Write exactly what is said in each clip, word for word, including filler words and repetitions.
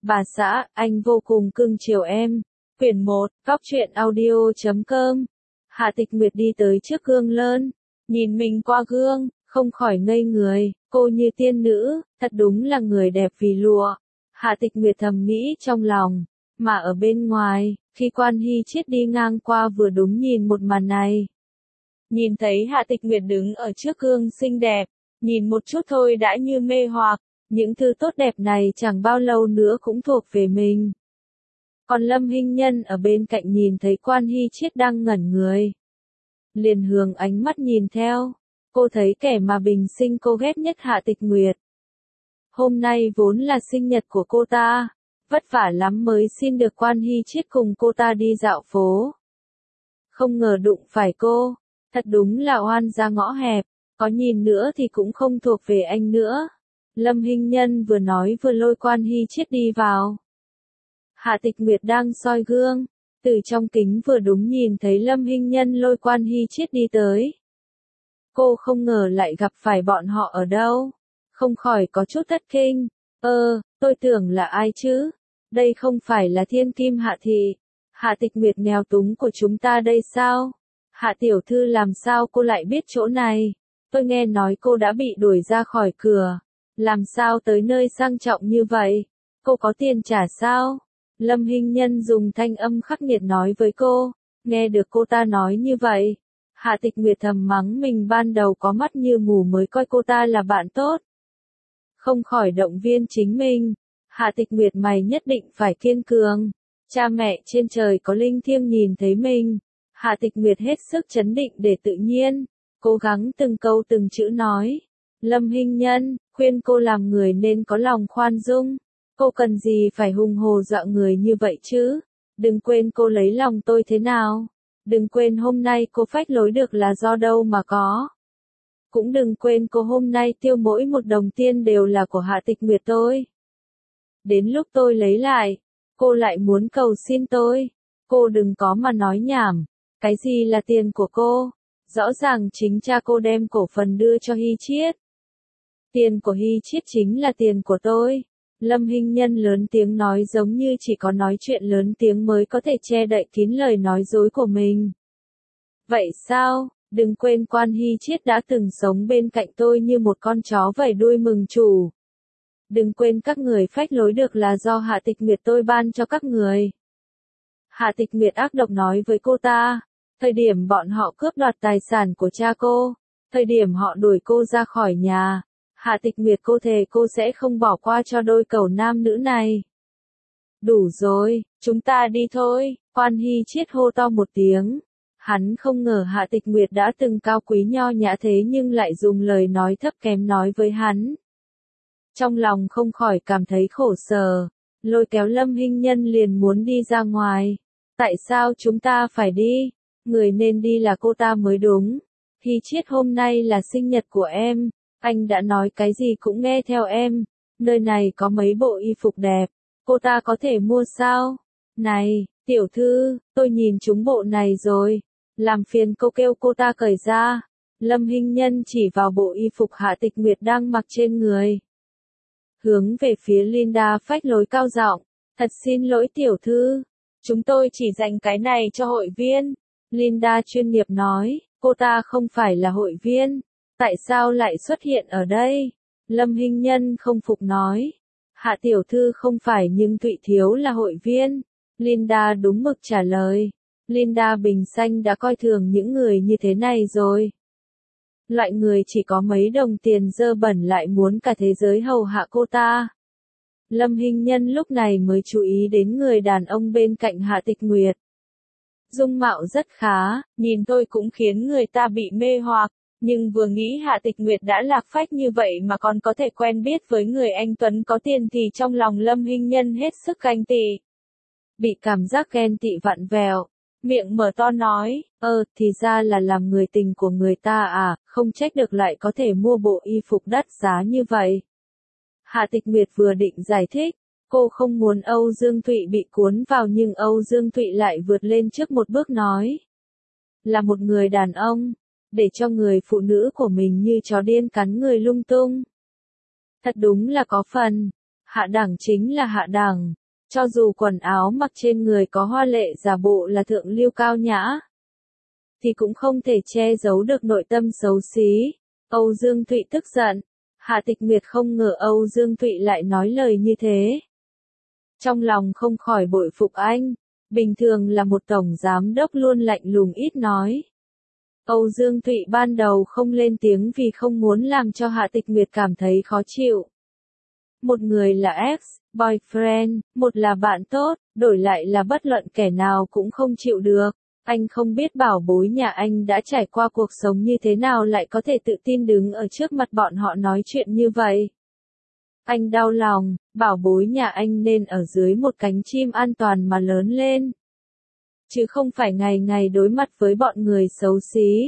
Bà xã, anh vô cùng cưng chiều em. Quyển một, góc truyện audio chấm com. Hạ Tịch Nguyệt đi tới trước gương lớn, nhìn mình qua gương, không khỏi ngây người, cô như tiên nữ, thật đúng là người đẹp vì lụa. Hạ Tịch Nguyệt thầm nghĩ trong lòng, mà ở bên ngoài, khi Quan Hy Chiết đi ngang qua vừa đúng nhìn một màn này. Nhìn thấy Hạ Tịch Nguyệt đứng ở trước gương xinh đẹp, nhìn một chút thôi đã như mê hoặc, những thứ tốt đẹp này chẳng bao lâu nữa cũng thuộc về mình. Còn Lâm Hinh Nhân ở bên cạnh nhìn thấy Quan Hy Chiết đang ngẩn người, liền hướng ánh mắt nhìn theo, cô thấy kẻ mà bình sinh cô ghét nhất Hạ Tịch Nguyệt. Hôm nay vốn là sinh nhật của cô ta, vất vả lắm mới xin được Quan Hy Chiết cùng cô ta đi dạo phố. Không ngờ đụng phải cô, thật đúng là oan ra ngõ hẹp, có nhìn nữa thì cũng không thuộc về anh nữa. Lâm Hinh Nhân vừa nói vừa lôi Quan Hy Chiết đi vào. Hạ Tịch Nguyệt đang soi gương, từ trong kính vừa đúng nhìn thấy Lâm Hinh Nhân lôi Quan Hy Chiết đi tới. Cô không ngờ lại gặp phải bọn họ ở đâu, không khỏi có chút thất kinh. Ơ, tôi tưởng là ai chứ? Đây không phải là Thiên Kim Hạ Thị, Hạ Tịch Nguyệt nghèo túng của chúng ta đây sao? Hạ tiểu thư làm sao cô lại biết chỗ này? Tôi nghe nói cô đã bị đuổi ra khỏi cửa. Làm sao tới nơi sang trọng như vậy? Cô có tiền trả sao? Lâm Hinh Nhân dùng thanh âm khắc nghiệt nói với cô. Nghe được cô ta nói như vậy, Hạ Tịch Nguyệt thầm mắng mình ban đầu có mắt như mù mới coi cô ta là bạn tốt. Không khỏi động viên chính mình. Hạ Tịch Nguyệt mày nhất định phải kiên cường. Cha mẹ trên trời có linh thiêng nhìn thấy mình. Hạ Tịch Nguyệt hết sức trấn định để tự nhiên, cố gắng từng câu từng chữ nói. Lâm Hinh Nhân, khuyên cô làm người nên có lòng khoan dung. Cô cần gì phải hùng hồ dọa người như vậy chứ? Đừng quên cô lấy lòng tôi thế nào. Đừng quên hôm nay cô phách lối được là do đâu mà có. Cũng đừng quên cô hôm nay tiêu mỗi một đồng tiền đều là của Hạ Tịch Nguyệt tôi. Đến lúc tôi lấy lại, cô lại muốn cầu xin tôi. Cô đừng có mà nói nhảm. Cái gì là tiền của cô? Rõ ràng chính cha cô đem cổ phần đưa cho Hy Chiết. Tiền của Hy Chiết chính là tiền của tôi. Lâm Hinh Nhân lớn tiếng nói giống như chỉ có nói chuyện lớn tiếng mới có thể che đậy kín lời nói dối của mình. Vậy sao? Đừng quên Quan Hy Chiết đã từng sống bên cạnh tôi như một con chó vẫy đuôi mừng chủ. Đừng quên các người phách lối được là do Hạ Tịch Nguyệt tôi ban cho các người. Hạ Tịch Nguyệt ác độc nói với cô ta. Thời điểm bọn họ cướp đoạt tài sản của cha cô, thời điểm họ đuổi cô ra khỏi nhà, Hạ Tịch Nguyệt cô thề cô sẽ không bỏ qua cho đôi cẩu nam nữ này. Đủ rồi, chúng ta đi thôi, Quan Hy Chiết hô to một tiếng. Hắn không ngờ Hạ Tịch Nguyệt đã từng cao quý nho nhã thế nhưng lại dùng lời nói thấp kém nói với hắn. Trong lòng không khỏi cảm thấy khổ sở, lôi kéo Lâm Hinh Nhân liền muốn đi ra ngoài. Tại sao chúng ta phải đi? Người nên đi là cô ta mới đúng. Hy Chiết hôm nay là sinh nhật của em, anh đã nói cái gì cũng nghe theo em. Nơi này có mấy bộ y phục đẹp, cô ta có thể mua sao? Này, tiểu thư, tôi nhìn chúng bộ này rồi. Làm phiền cô kêu cô ta cởi ra. Lâm Hinh Nhân chỉ vào bộ y phục Hạ Tịch Nguyệt đang mặc trên người. Hướng về phía Linda phách lối cao giọng. Thật xin lỗi tiểu thư, chúng tôi chỉ dành cái này cho hội viên. Linda chuyên nghiệp nói, cô ta không phải là hội viên. Tại sao lại xuất hiện ở đây? Lâm Hinh Nhân không phục nói. Hạ tiểu thư không phải nhưng Thụy Thiếu là hội viên. Linda đúng mực trả lời. Linda bình xanh đã coi thường những người như thế này rồi. Loại người chỉ có mấy đồng tiền dơ bẩn lại muốn cả thế giới hầu hạ cô ta. Lâm Hinh Nhân lúc này mới chú ý đến người đàn ông bên cạnh Hạ Tịch Nguyệt. Dung mạo rất khá, nhìn tôi cũng khiến người ta bị mê hoặc, nhưng vừa nghĩ Hạ Tịch Nguyệt đã lạc phách như vậy mà còn có thể quen biết với người anh tuấn có tiền thì trong lòng Lâm Hinh Nhân hết sức ganh tị. Bị cảm giác ghen tị vặn vẹo, miệng mở to nói, ơ, thì ra là làm người tình của người ta à, không trách được lại có thể mua bộ y phục đắt giá như vậy. Hạ Tịch Nguyệt vừa định giải thích, cô không muốn Âu Dương Thụy bị cuốn vào nhưng Âu Dương Thụy lại vượt lên trước một bước nói. Là một người đàn ông, để cho người phụ nữ của mình như chó điên cắn người lung tung. Thật đúng là có phần. Hạ đẳng chính là hạ đẳng. Cho dù quần áo mặc trên người có hoa lệ giả bộ là thượng lưu cao nhã, thì cũng không thể che giấu được nội tâm xấu xí. Âu Dương Thụy tức giận. Hạ Tịch Nguyệt không ngờ Âu Dương Thụy lại nói lời như thế. Trong lòng không khỏi bội phục anh. Bình thường là một tổng giám đốc luôn lạnh lùng ít nói. Âu Dương Thụy ban đầu không lên tiếng vì không muốn làm cho Hạ Tịch Nguyệt cảm thấy khó chịu. Một người là ex-boyfriend, một là bạn tốt, đổi lại là bất luận kẻ nào cũng không chịu được. Anh không biết bảo bối nhà anh đã trải qua cuộc sống như thế nào lại có thể tự tin đứng ở trước mặt bọn họ nói chuyện như vậy. Anh đau lòng, bảo bối nhà anh nên ở dưới một cánh chim an toàn mà lớn lên. Chứ không phải ngày ngày đối mặt với bọn người xấu xí.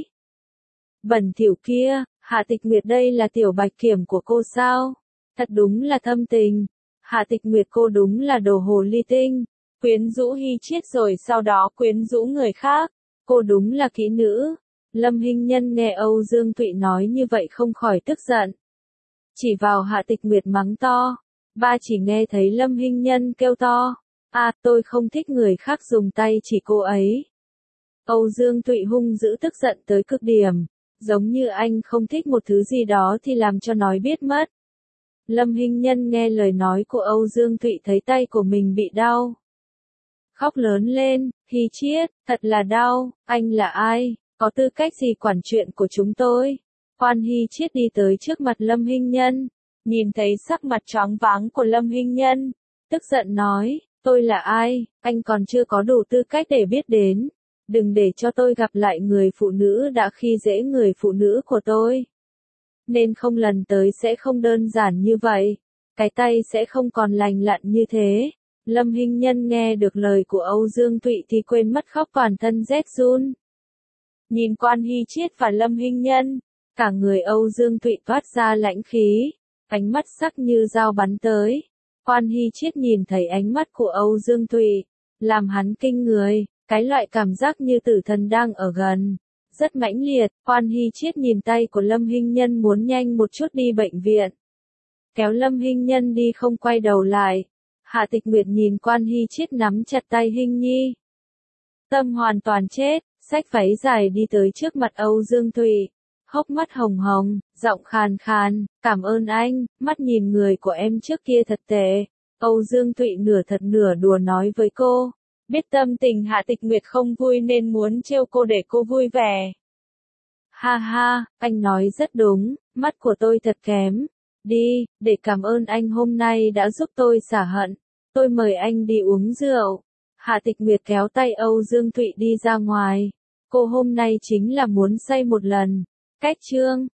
Bẩn thỉu kia, Hạ Tịch Nguyệt đây là tiểu bạch kiểm của cô sao? Thật đúng là thâm tình. Hạ Tịch Nguyệt cô đúng là đồ hồ ly tinh. Quyến rũ Hy Chiết rồi sau đó quyến rũ người khác. Cô đúng là kỹ nữ. Lâm Hinh Nhân nghe Âu Dương Thụy nói như vậy không khỏi tức giận. Chỉ vào Hạ Tịch Nguyệt mắng to. Ba chỉ nghe thấy Lâm Hinh Nhân kêu to. À, tôi không thích người khác dùng tay chỉ cô ấy. Âu Dương Thụy hung dữ tức giận tới cực điểm. Giống như anh không thích một thứ gì đó thì làm cho nói biết mất. Lâm Hinh Nhân nghe lời nói của Âu Dương Thụy thấy tay của mình bị đau. Khóc lớn lên, Hy Chiết, thật là đau, anh là ai, có tư cách gì quản chuyện của chúng tôi. Quan Hy Chiết đi tới trước mặt Lâm Hinh Nhân, nhìn thấy sắc mặt choáng váng của Lâm Hinh Nhân, tức giận nói, tôi là ai, anh còn chưa có đủ tư cách để biết đến. Đừng để cho tôi gặp lại người phụ nữ đã khi dễ người phụ nữ của tôi. Nên không lần tới sẽ không đơn giản như vậy. Cái tay sẽ không còn lành lặn như thế. Lâm Hinh Nhân nghe được lời của Âu Dương Thụy thì quên mất khóc toàn thân rét run. Nhìn Quan Hy Chiết và Lâm Hinh Nhân, cả người Âu Dương Thụy toát ra lãnh khí, ánh mắt sắc như dao bắn tới. Quan Hy Chiết nhìn thấy ánh mắt của Âu Dương Thụy, làm hắn kinh người, cái loại cảm giác như tử thần đang ở gần. Rất mãnh liệt, Quan Hy Chiết nhìn tay của Lâm Hinh Nhân muốn nhanh một chút đi bệnh viện. Kéo Lâm Hinh Nhân đi không quay đầu lại. Hạ Tịch Nguyệt nhìn Quan Hy Chiết nắm chặt tay Hinh Nhi. Tâm hoàn toàn chết, xách váy dài đi tới trước mặt Âu Dương Thụy. Hốc mắt hồng hồng, giọng khàn khàn, cảm ơn anh, mắt nhìn người của em trước kia thật tệ. Âu Dương Thụy nửa thật nửa đùa nói với cô. Biết tâm tình Hạ Tịch Nguyệt không vui nên muốn trêu cô để cô vui vẻ. Ha ha, anh nói rất đúng, mắt của tôi thật kém. Đi, để cảm ơn anh hôm nay đã giúp tôi xả hận. Tôi mời anh đi uống rượu. Hạ Tịch Nguyệt kéo tay Âu Dương Thụy đi ra ngoài. Cô hôm nay chính là muốn say một lần. Cách chương